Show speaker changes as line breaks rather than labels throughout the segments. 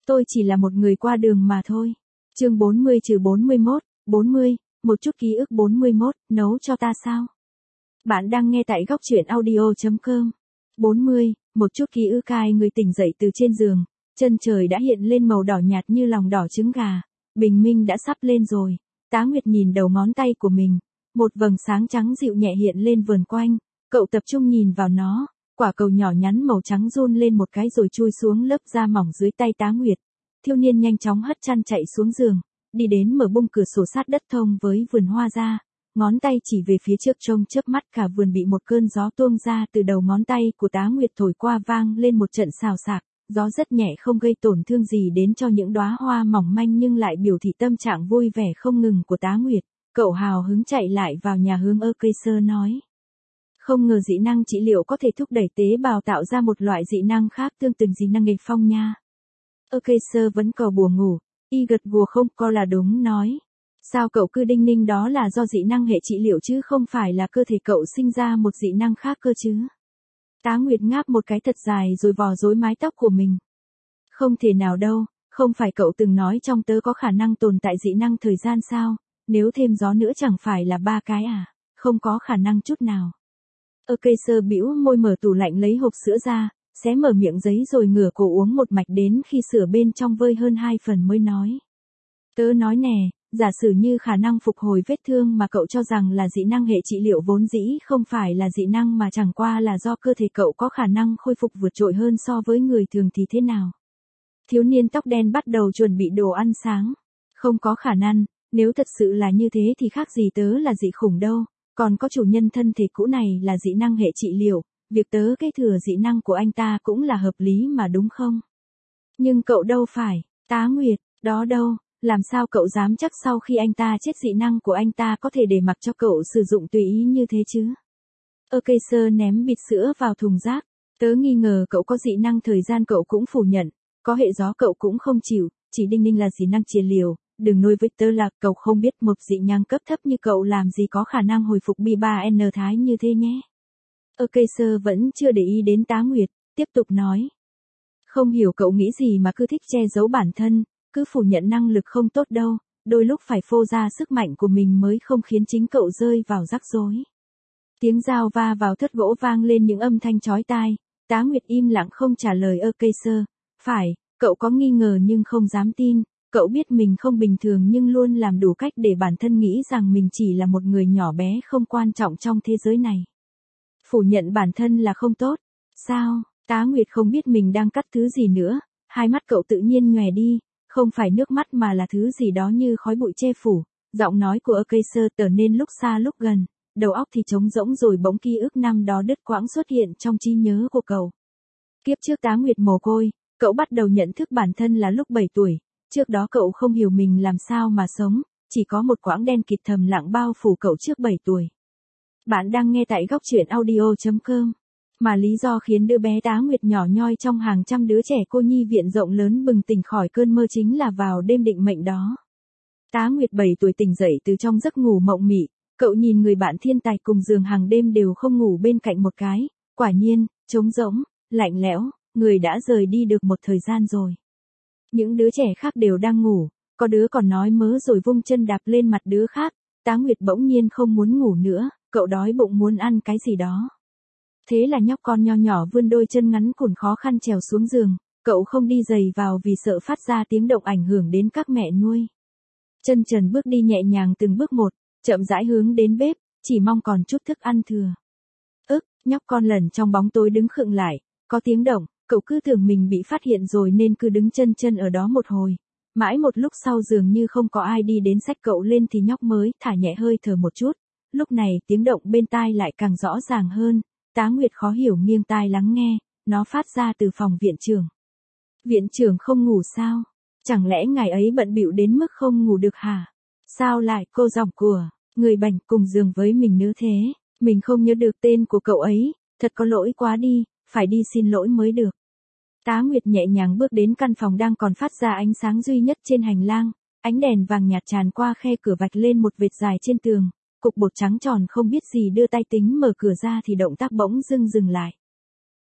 Tôi chỉ là một người qua đường mà thôi. Chương 40-41, 40, một chút ký ức 41, nấu cho ta sao? Bạn đang nghe tại góc truyện audio.com. 40, một chút ký ức. Ai người tỉnh dậy từ trên giường, chân trời đã hiện lên màu đỏ nhạt như lòng đỏ trứng gà, bình minh đã sắp lên rồi. Tá Nguyệt nhìn đầu ngón tay của mình, một vầng sáng trắng dịu nhẹ hiện lên vườn quanh, cậu tập trung nhìn vào nó, quả cầu nhỏ nhắn màu trắng run lên một cái rồi chui xuống lớp da mỏng dưới tay Tá Nguyệt. Thiếu niên nhanh chóng hất chăn chạy xuống giường, đi đến mở bung cửa sổ sát đất thông với vườn hoa ra, ngón tay chỉ về phía trước trông chớp mắt cả vườn bị một cơn gió tuôn ra từ đầu ngón tay của Tá Nguyệt thổi qua vang lên một trận xào xạc, gió rất nhẹ không gây tổn thương gì đến cho những đóa hoa mỏng manh nhưng lại biểu thị tâm trạng vui vẻ không ngừng của Tá Nguyệt. Cậu hào hứng chạy lại vào nhà hướng ơ cây sơ nói. Không ngờ dị năng trị liệu có thể thúc đẩy tế bào tạo ra một loại dị năng khác tương tự dị năng nghịch phong nha. Ơ cây sơ vẫn cò bùa ngủ, y gật gù không co là đúng nói. Sao cậu cứ đinh ninh đó là do dị năng hệ trị liệu chứ không phải là cơ thể cậu sinh ra một dị năng khác cơ chứ? Tá Nguyệt ngáp một cái thật dài rồi vò rối mái tóc của mình. Không thể nào đâu, không phải cậu từng nói trong tớ có khả năng tồn tại dị năng thời gian sao, nếu thêm gió nữa chẳng phải là 3 cái à, không có khả năng chút nào. Ơ cây sơ bĩu môi mở tủ lạnh lấy hộp sữa ra, xé mở miệng giấy rồi ngửa cổ uống một mạch đến khi sữa bên trong vơi hơn 2 phần mới nói. Tớ nói nè, giả sử như khả năng phục hồi vết thương mà cậu cho rằng là dị năng hệ trị liệu vốn dĩ không phải là dị năng mà chẳng qua là do cơ thể cậu có khả năng khôi phục vượt trội hơn so với người thường thì thế nào? Thiếu niên tóc đen bắt đầu chuẩn bị đồ ăn sáng. Không có khả năng, nếu thật sự là như thế thì khác gì tớ là dị khủng đâu, còn có chủ nhân thân thể cũ này là dị năng hệ trị liệu, việc tớ kế thừa dị năng của anh ta cũng là hợp lý mà đúng không? Nhưng cậu đâu phải, Tá Nguyệt, đó đâu. Làm sao cậu dám chắc sau khi anh ta chết dị năng của anh ta có thể để mặc cho cậu sử dụng tùy ý như thế chứ? Ơ cây sơ ném bịt sữa vào thùng rác. Tớ nghi ngờ cậu có dị năng thời gian cậu cũng phủ nhận. Có hệ gió cậu cũng không chịu. Chỉ đinh ninh là dị năng trị liệu. Đừng nói với tớ là cậu không biết một dị năng cấp thấp như cậu làm gì có khả năng hồi phục B3N thái như thế nhé. Ơ cây sơ vẫn chưa để ý đến Tá Nguyệt. Tiếp tục nói. Không hiểu cậu nghĩ gì mà cứ thích che giấu bản thân. Cứ phủ nhận năng lực không tốt đâu, đôi lúc phải phô ra sức mạnh của mình mới không khiến chính cậu rơi vào rắc rối. Tiếng dao va vào thớt gỗ vang lên những âm thanh chói tai, Tá Nguyệt im lặng không trả lời ơ cây sơ. Phải, cậu có nghi ngờ nhưng không dám tin, cậu biết mình không bình thường nhưng luôn làm đủ cách để bản thân nghĩ rằng mình chỉ là một người nhỏ bé không quan trọng trong thế giới này. Phủ nhận bản thân là không tốt. Sao? Tá Nguyệt không biết mình đang cắt thứ gì nữa, hai mắt cậu tự nhiên nhòe đi. Không phải nước mắt mà là thứ gì đó như khói bụi che phủ, giọng nói của ơ cây sơ trở nên lúc xa lúc gần, đầu óc thì trống rỗng rồi bỗng ký ức năm đó đứt quãng xuất hiện trong trí nhớ của cậu. Kiếp trước Tá Nguyệt mồ côi, cậu bắt đầu nhận thức bản thân là lúc 7 tuổi, trước đó cậu không hiểu mình làm sao mà sống, chỉ có một quãng đen kịt thầm lặng bao phủ cậu trước 7 tuổi. Bạn đang nghe tại góc truyện audio.com. Mà lý do khiến đứa bé Tá Nguyệt nhỏ nhoi trong hàng trăm đứa trẻ cô nhi viện rộng lớn bừng tỉnh khỏi cơn mơ chính là vào đêm định mệnh đó. Tá Nguyệt 7 tuổi tỉnh dậy từ trong giấc ngủ mộng mị, cậu nhìn người bạn thiên tài cùng giường hàng đêm đều không ngủ bên cạnh một cái, quả nhiên, trống rỗng, lạnh lẽo, người đã rời đi được một thời gian rồi. Những đứa trẻ khác đều đang ngủ, có đứa còn nói mớ rồi vung chân đạp lên mặt đứa khác, Tá Nguyệt bỗng nhiên không muốn ngủ nữa, cậu đói bụng muốn ăn cái gì đó. Thế là nhóc con nho nhỏ vươn đôi chân ngắn cùn khó khăn trèo xuống giường, cậu không đi giày vào vì sợ phát ra tiếng động ảnh hưởng đến các mẹ nuôi. Chân trần bước đi nhẹ nhàng từng bước một, chậm rãi hướng đến bếp, chỉ mong còn chút thức ăn thừa. Nhóc con lẩn trong bóng tối đứng khựng lại, có tiếng động, cậu cứ tưởng mình bị phát hiện rồi nên cứ đứng chân chân ở đó một hồi. Mãi một lúc sau dường như không có ai đi đến xách cậu lên thì nhóc mới thả nhẹ hơi thở một chút. Lúc này tiếng động bên tai lại càng rõ ràng hơn. Tá Nguyệt khó hiểu nghiêng tai lắng nghe, nó phát ra từ phòng viện trưởng. Viện trưởng không ngủ sao? Chẳng lẽ ngày ấy bận bịu đến mức không ngủ được hả? Sao lại cô giọng của người bệnh cùng giường với mình nữa thế? Mình không nhớ được tên của cậu ấy, thật có lỗi quá đi, phải đi xin lỗi mới được. Tá Nguyệt nhẹ nhàng bước đến căn phòng đang còn phát ra ánh sáng duy nhất trên hành lang, ánh đèn vàng nhạt tràn qua khe cửa vạch lên một vệt dài trên tường. Cục bột trắng tròn không biết gì đưa tay tính mở cửa ra thì động tác bỗng dưng dừng lại.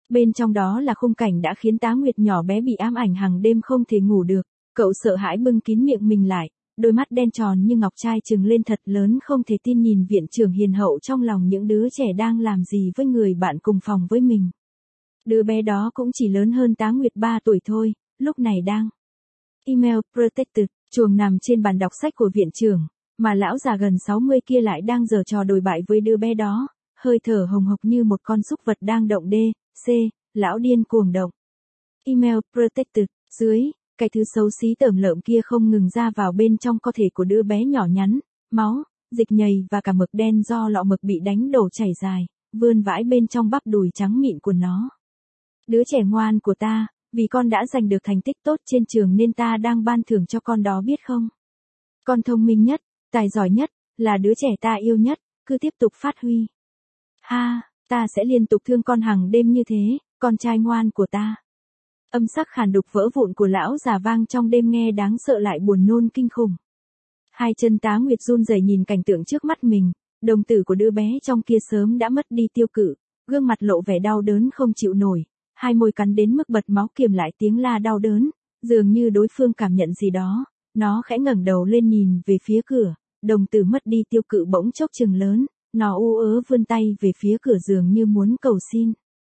Bên trong đó là khung cảnh đã khiến Tá Nguyệt nhỏ bé bị ám ảnh hàng đêm không thể ngủ được, cậu sợ hãi bưng kín miệng mình lại, đôi mắt đen tròn như ngọc trai trừng lên thật lớn không thể tin nhìn viện trưởng hiền hậu trong lòng những đứa trẻ đang làm gì với người bạn cùng phòng với mình. Đứa bé đó cũng chỉ lớn hơn Tá Nguyệt 3 tuổi thôi, lúc này đang email protected, chuồng nằm trên bàn đọc sách của viện trưởng, mà lão già gần 60 kia lại đang giở trò đồi bại với đứa bé đó, hơi thở hồng hộc như một con súc vật đang động đê, lão điên cuồng động. Email protected, dưới, cái thứ xấu xí tởm lợm kia không ngừng ra vào bên trong cơ thể của đứa bé nhỏ nhắn, máu, dịch nhầy và cả mực đen do lọ mực bị đánh đổ chảy dài, vươn vãi bên trong bắp đùi trắng mịn của nó. Đứa trẻ ngoan của ta, vì con đã giành được thành tích tốt trên trường nên ta đang ban thưởng cho con đó biết không? Con thông minh nhất, tài giỏi nhất, là đứa trẻ ta yêu nhất, cứ tiếp tục phát huy. Ha, ta sẽ liên tục thương con hàng đêm như thế, con trai ngoan của ta. Âm sắc khàn đục vỡ vụn của lão già vang trong đêm nghe đáng sợ lại buồn nôn kinh khủng. Hai chân Tá Nguyệt run rẩy nhìn cảnh tượng trước mắt mình, đồng tử của đứa bé trong kia sớm đã mất đi tiêu cự, gương mặt lộ vẻ đau đớn không chịu nổi, hai môi cắn đến mức bật máu kiềm lại tiếng la đau đớn, dường như đối phương cảm nhận gì đó, nó khẽ ngẩng đầu lên nhìn về phía cửa, đồng tử mất đi tiêu cự bỗng chốc chừng lớn, nó u ớ vươn tay về phía cửa dường như muốn cầu xin.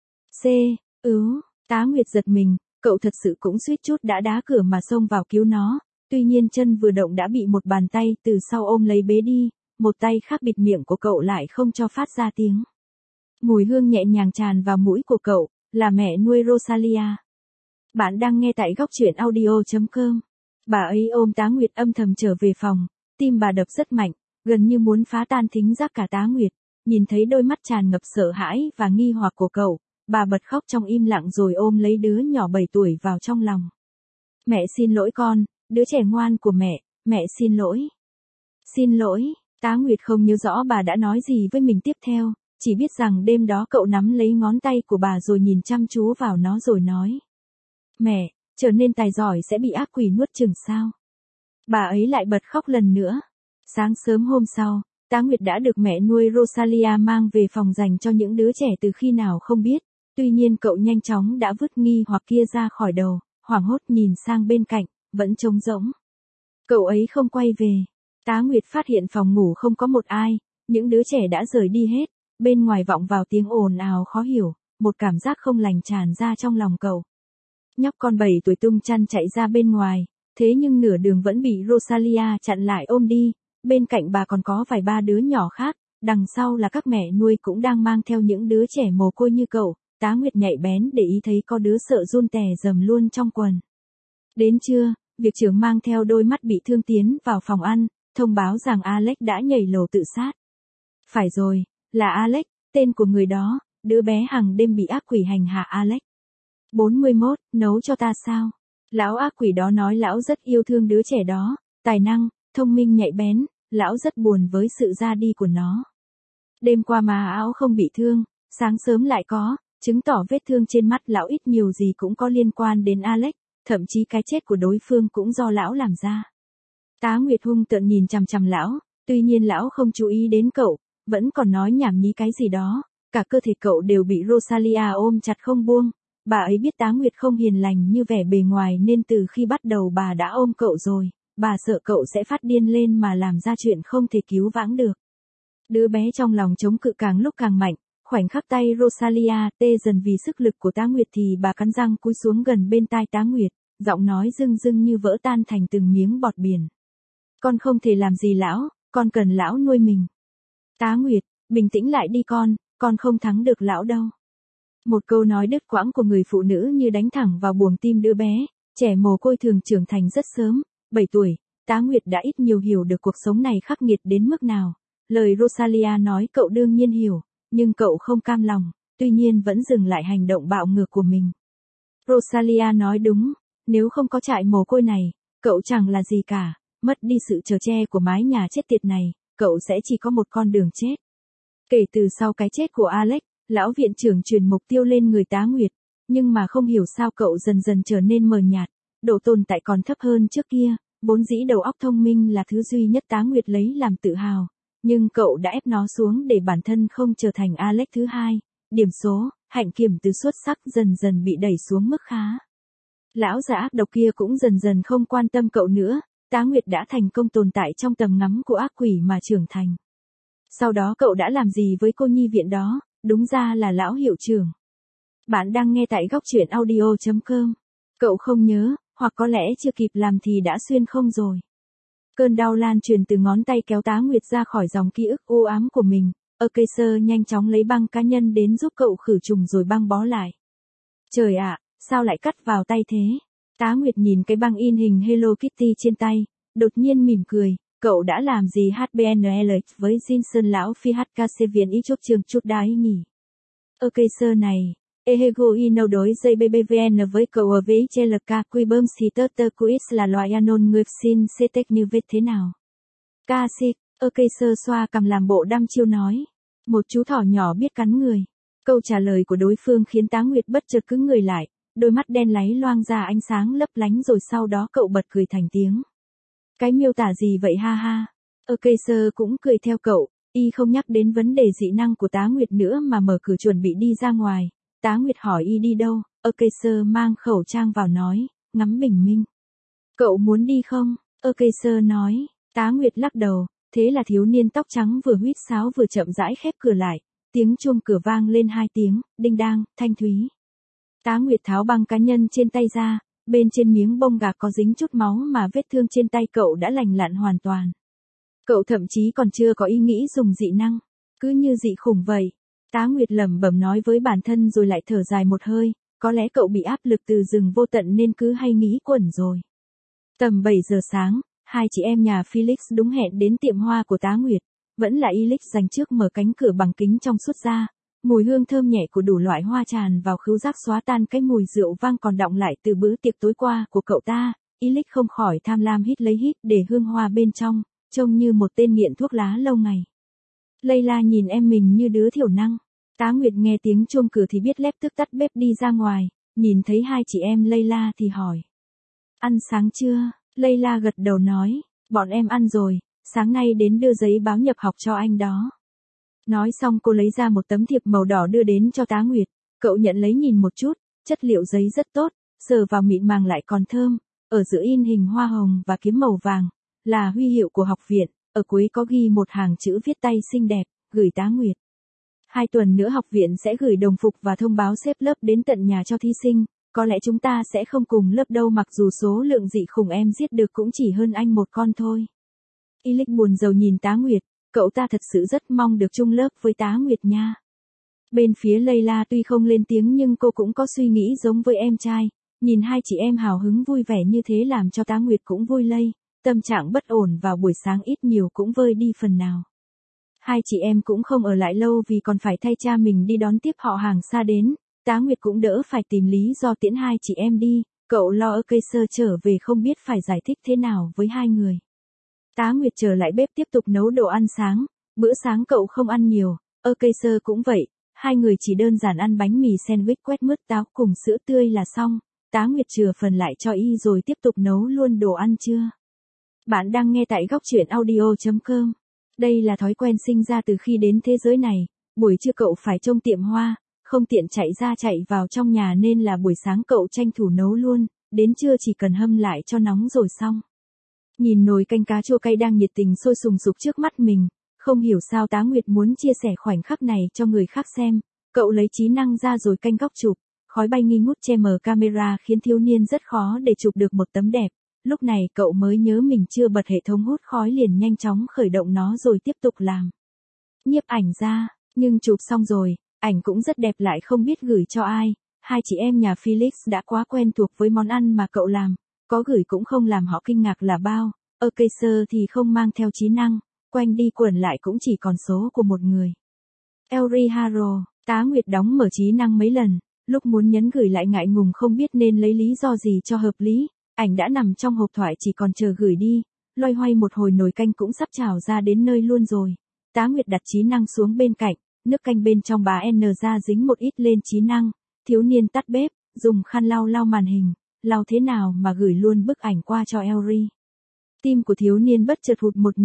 Tá Nguyệt giật mình, cậu thật sự cũng suýt chút đã đá cửa mà xông vào cứu nó, tuy nhiên chân vừa động đã bị một bàn tay từ sau ôm lấy bế đi, một tay khác bịt miệng của cậu lại không cho phát ra tiếng. Mùi hương nhẹ nhàng tràn vào mũi của cậu, là mẹ nuôi Rosalia. Bạn đang nghe tại góc truyện audio.com. Bà ấy ôm Tá Nguyệt âm thầm trở về phòng, tim bà đập rất mạnh, gần như muốn phá tan thính giác cả Tá Nguyệt, nhìn thấy đôi mắt tràn ngập sợ hãi và nghi hoặc của cậu, bà bật khóc trong im lặng rồi ôm lấy đứa nhỏ 7 tuổi vào trong lòng. Mẹ xin lỗi con, đứa trẻ ngoan của mẹ xin lỗi. Xin lỗi, Tá Nguyệt không nhớ rõ bà đã nói gì với mình tiếp theo, chỉ biết rằng đêm đó cậu nắm lấy ngón tay của bà rồi nhìn chăm chú vào nó rồi nói. Mẹ, trở nên tài giỏi sẽ bị ác quỷ nuốt chửng sao? Bà ấy lại bật khóc lần nữa. Sáng sớm hôm sau, Tá Nguyệt đã được mẹ nuôi Rosalia mang về phòng dành cho những đứa trẻ từ khi nào không biết, tuy nhiên cậu nhanh chóng đã vứt nghi hoặc kia ra khỏi đầu, hoảng hốt nhìn sang bên cạnh, vẫn trống rỗng. Cậu ấy không quay về. Tá Nguyệt phát hiện phòng ngủ không có một ai, những đứa trẻ đã rời đi hết, bên ngoài vọng vào tiếng ồn ào khó hiểu, một cảm giác không lành tràn ra trong lòng cậu. Nhóc con 7 tuổi tung chăn chạy ra bên ngoài, thế nhưng nửa đường vẫn bị Rosalia chặn lại ôm đi, bên cạnh bà còn có vài ba đứa nhỏ khác, đằng sau là các mẹ nuôi cũng đang mang theo những đứa trẻ mồ côi như cậu. Tá Nguyệt nhạy bén để ý thấy có đứa sợ run tè rầm luôn trong quần. Đến trưa, việc trưởng mang theo đôi mắt bị thương tiến vào phòng ăn, thông báo rằng Alex đã nhảy lầu tự sát. Phải rồi, là Alex, tên của người đó, đứa bé hàng đêm bị ác quỷ hành hạ Alex. 41, nấu cho ta sao? Lão ác quỷ đó nói lão rất yêu thương đứa trẻ đó, tài năng, thông minh nhạy bén, lão rất buồn với sự ra đi của nó. Đêm qua mà áo không bị thương, sáng sớm lại có, chứng tỏ vết thương trên mắt lão ít nhiều gì cũng có liên quan đến Alex, thậm chí cái chết của đối phương cũng do lão làm ra. Tá Nguyệt hung tợn nhìn chằm chằm lão, tuy nhiên lão không chú ý đến cậu, vẫn còn nói nhảm nhí cái gì đó, cả cơ thể cậu đều bị Rosalia ôm chặt không buông. Bà ấy biết Tá Nguyệt không hiền lành như vẻ bề ngoài nên từ khi bắt đầu bà đã ôm cậu rồi, bà sợ cậu sẽ phát điên lên mà làm ra chuyện không thể cứu vãng được. Đứa bé trong lòng chống cự càng lúc càng mạnh, khoảnh khắc tay Rosalia tê dần vì sức lực của Tá Nguyệt thì bà cắn răng cúi xuống gần bên tai Tá Nguyệt, giọng nói rưng rưng như vỡ tan thành từng miếng bọt biển. Con không thể làm gì lão, con cần lão nuôi mình. Tá Nguyệt, bình tĩnh lại đi con không thắng được lão đâu. Một câu nói đứt quãng của người phụ nữ như đánh thẳng vào buồng tim đứa bé, trẻ mồ côi thường trưởng thành rất sớm, 7 tuổi, Tá Nguyệt đã ít nhiều hiểu được cuộc sống này khắc nghiệt đến mức nào. Lời Rosalia nói cậu đương nhiên hiểu, nhưng cậu không cam lòng, tuy nhiên vẫn dừng lại hành động bạo ngược của mình. Rosalia nói đúng, nếu không có trại mồ côi này, cậu chẳng là gì cả, mất đi sự chở che của mái nhà chết tiệt này, cậu sẽ chỉ có một con đường chết. Kể từ sau cái chết của Alex, lão viện trưởng chuyển mục tiêu lên người Tá Nguyệt, nhưng mà không hiểu sao cậu dần dần trở nên mờ nhạt, độ tồn tại còn thấp hơn trước kia, vốn dĩ đầu óc thông minh là thứ duy nhất Tá Nguyệt lấy làm tự hào, nhưng cậu đã ép nó xuống để bản thân không trở thành Alex thứ hai, Điểm số, hạnh kiểm từ xuất sắc dần dần bị đẩy xuống mức khá. Lão già ác độc kia cũng dần dần không quan tâm cậu nữa, Tá Nguyệt đã thành công tồn tại trong tầm ngắm của ác quỷ mà trưởng thành. Sau đó cậu đã làm gì với cô nhi viện đó, đúng ra là lão hiệu trưởng. Bạn đang nghe tại góc truyện audio.com. Cậu không nhớ, hoặc có lẽ chưa kịp làm thì đã xuyên không rồi. Cơn đau lan truyền từ ngón tay kéo Tá Nguyệt ra khỏi dòng ký ức u ám của mình. Acacer nhanh chóng lấy băng cá nhân đến giúp cậu khử trùng rồi băng bó lại. Trời ạ, sao lại cắt vào tay thế? Tá Nguyệt nhìn cái băng in hình Hello Kitty trên tay, đột nhiên mỉm cười. Cậu đã làm gì HBNL với Jinson lão phi HKC viên ý chốt trường chút đái nhỉ? Acacer này, Ehego ino đối dây BBVN với cậu ở VXLK Quibum si tơ quiz là loại anon ngược xin CTech như vết thế nào? Casik, Acacer xoa cầm làm bộ đăm chiêu nói. Một chú thỏ nhỏ biết cắn người. Câu trả lời của đối phương khiến Tá Nguyệt bất chợt cứng người lại, đôi mắt đen láy loang ra ánh sáng lấp lánh rồi sau đó cậu bật cười thành tiếng. Cái miêu tả gì vậy ha ha? Acacer cũng cười theo cậu, y không nhắc đến vấn đề dị năng của Tá Nguyệt nữa mà mở cửa chuẩn bị đi ra ngoài. Tá Nguyệt hỏi y đi đâu, Acacer mang khẩu trang vào nói, ngắm bình minh. Cậu muốn đi không? Acacer nói, Tá Nguyệt lắc đầu, thế là thiếu niên tóc trắng vừa huýt sáo vừa chậm rãi khép cửa lại, tiếng chuông cửa vang lên 2 tiếng, đinh đang, thanh thúy. Tá Nguyệt tháo băng cá nhân trên tay ra, bên trên miếng bông gạc có dính chút máu mà vết thương trên tay cậu đã lành lặn hoàn toàn. Cậu thậm chí còn chưa có ý nghĩ dùng dị năng, cứ như dị khủng vậy. Tá Nguyệt lẩm bẩm nói với bản thân rồi lại thở dài một hơi, có lẽ cậu bị áp lực từ rừng vô tận nên cứ hay nghĩ quẩn rồi. Tầm 7 giờ sáng, hai chị em nhà Felix đúng hẹn đến tiệm hoa của Tá Nguyệt, vẫn là Elix dành trước mở cánh cửa bằng kính trong suốt ra, mùi hương thơm nhẹ của đủ loại hoa tràn vào khứu giác xóa tan cái mùi rượu vang còn đọng lại từ bữa tiệc tối qua của cậu ta. Elix không khỏi tham lam hít lấy hít để hương hoa bên trong, trông như một tên nghiện thuốc lá lâu ngày. Layla nhìn em mình như đứa thiểu năng. Tá Nguyệt nghe tiếng chuông cửa thì biết lép tức tắt bếp đi ra ngoài, nhìn thấy hai chị em Layla thì hỏi. Ăn sáng chưa? Layla gật đầu nói, bọn em ăn rồi, sáng nay đến đưa giấy báo nhập học cho anh đó. Nói xong cô lấy ra một tấm thiệp màu đỏ đưa đến cho Tá Nguyệt, cậu nhận lấy nhìn một chút, chất liệu giấy rất tốt, sờ vào mịn màng lại còn thơm, ở giữa in hình hoa hồng và kiếm màu vàng, là huy hiệu của học viện, ở cuối có ghi một hàng chữ viết tay xinh đẹp, gửi Tá Nguyệt. 2 tuần nữa học viện sẽ gửi đồng phục và thông báo xếp lớp đến tận nhà cho thí sinh, có lẽ chúng ta sẽ không cùng lớp đâu mặc dù số lượng dị khủng em giết được cũng chỉ hơn anh một con thôi. Elix buồn rầu nhìn Tá Nguyệt, cậu ta thật sự rất mong được chung lớp với Tá Nguyệt nha. Bên phía Layla tuy không lên tiếng nhưng cô cũng có suy nghĩ giống với em trai, nhìn hai chị em hào hứng vui vẻ như thế làm cho Tá Nguyệt cũng vui lây, tâm trạng bất ổn vào buổi sáng ít nhiều cũng vơi đi phần nào. Hai chị em cũng không ở lại lâu vì còn phải thay cha mình đi đón tiếp họ hàng xa đến, Tá Nguyệt cũng đỡ phải tìm lý do tiễn hai chị em đi, cậu lo Acacer trở về không biết phải giải thích thế nào với hai người. Tá Nguyệt trở lại bếp tiếp tục nấu đồ ăn sáng, bữa sáng cậu không ăn nhiều, Acacer cũng vậy, hai người chỉ đơn giản ăn bánh mì sandwich quét mứt táo cùng sữa tươi là xong, Tá Nguyệt chừa phần lại cho y rồi tiếp tục nấu luôn đồ ăn trưa. Bạn đang nghe tại góc truyện audio.com. Đây là thói quen sinh ra từ khi đến thế giới này, buổi trưa cậu phải trông tiệm hoa, không tiện chạy ra chạy vào trong nhà nên là buổi sáng cậu tranh thủ nấu luôn, đến trưa chỉ cần hâm lại cho nóng rồi xong. Nhìn nồi canh cá chua cay đang nhiệt tình sôi sùng sục trước mắt mình, không hiểu sao Tá Nguyệt muốn chia sẻ khoảnh khắc này cho người khác xem, cậu lấy trí năng ra rồi canh góc chụp, khói bay nghi ngút che mờ camera khiến thiếu niên rất khó để chụp được một tấm đẹp. Lúc này cậu mới nhớ mình chưa bật hệ thống hút khói liền nhanh chóng khởi động nó rồi tiếp tục làm. Nhiếp ảnh ra, nhưng chụp xong rồi, ảnh cũng rất đẹp lại không biết gửi cho ai, hai chị em nhà Felix đã quá quen thuộc với món ăn mà cậu làm, có gửi cũng không làm họ kinh ngạc là bao, Acacer thì không mang theo trí năng, quanh đi quẩn lại cũng chỉ còn số của một người. Elri Haro, Tá Nguyệt đóng mở trí năng mấy lần, lúc muốn nhấn gửi lại ngại ngùng không biết nên lấy lý do gì cho hợp lý. Ảnh đã nằm trong hộp thoại chỉ còn chờ gửi đi, loay hoay một hồi nồi canh cũng sắp trào ra đến nơi luôn rồi. Tá Nguyệt đặt trí năng xuống bên cạnh, nước canh bên trong bà N ra dính một ít lên trí năng, thiếu niên tắt bếp, dùng khăn lau lau màn hình, lau thế nào mà gửi luôn bức ảnh qua cho Elri. Tim của thiếu niên bất chợt hụt một nhịp,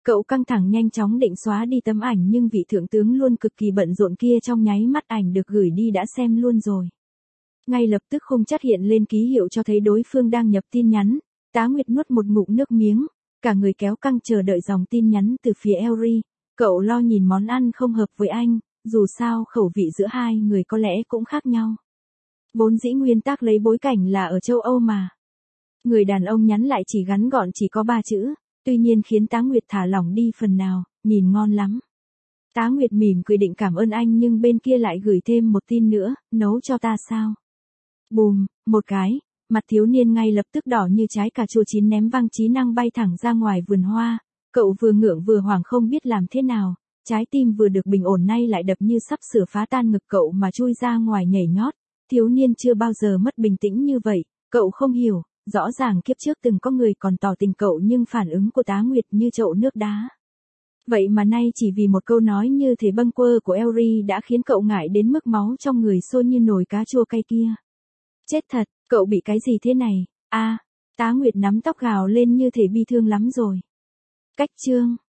Cậu căng thẳng nhanh chóng định xóa đi tấm ảnh nhưng vị thượng tướng luôn cực kỳ bận rộn kia trong nháy mắt ảnh được gửi đi đã xem luôn rồi. Ngay lập tức khung chat hiện lên ký hiệu cho thấy đối phương đang nhập tin nhắn. Tá Nguyệt nuốt một ngụm nước miếng, cả người kéo căng chờ đợi dòng tin nhắn từ phía Elry. Cậu lo nhìn món ăn không hợp với anh, dù sao khẩu vị giữa hai người có lẽ cũng khác nhau. Vốn dĩ nguyên tắc lấy bối cảnh là ở châu Âu mà. Người đàn ông nhắn lại chỉ ngắn gọn chỉ có 3 chữ, tuy nhiên khiến Tá Nguyệt thả lỏng đi phần nào, nhìn ngon lắm. Tá Nguyệt mỉm cười định cảm ơn anh nhưng bên kia lại gửi thêm một tin nữa, nấu cho ta sao? Bùm, một cái, mặt thiếu niên ngay lập tức đỏ như trái cà chua chín ném văng trí năng bay thẳng ra ngoài vườn hoa. Cậu vừa ngượng vừa hoảng không biết làm thế nào, trái tim vừa được bình ổn nay lại đập như sắp sửa phá tan ngực cậu mà chui ra ngoài nhảy nhót. Thiếu niên chưa bao giờ mất bình tĩnh như vậy, cậu không hiểu, rõ ràng kiếp trước từng có người còn tỏ tình cậu nhưng phản ứng của Tá Nguyệt như chậu nước đá. Vậy mà nay chỉ vì một câu nói như thế bâng quơ của Elry đã khiến cậu ngại đến mức máu trong người sôi như nồi cá chua cay kia. Chết thật, cậu bị cái gì thế này? Tá Nguyệt nắm tóc gào lên như thể bi thương lắm rồi. Cách chương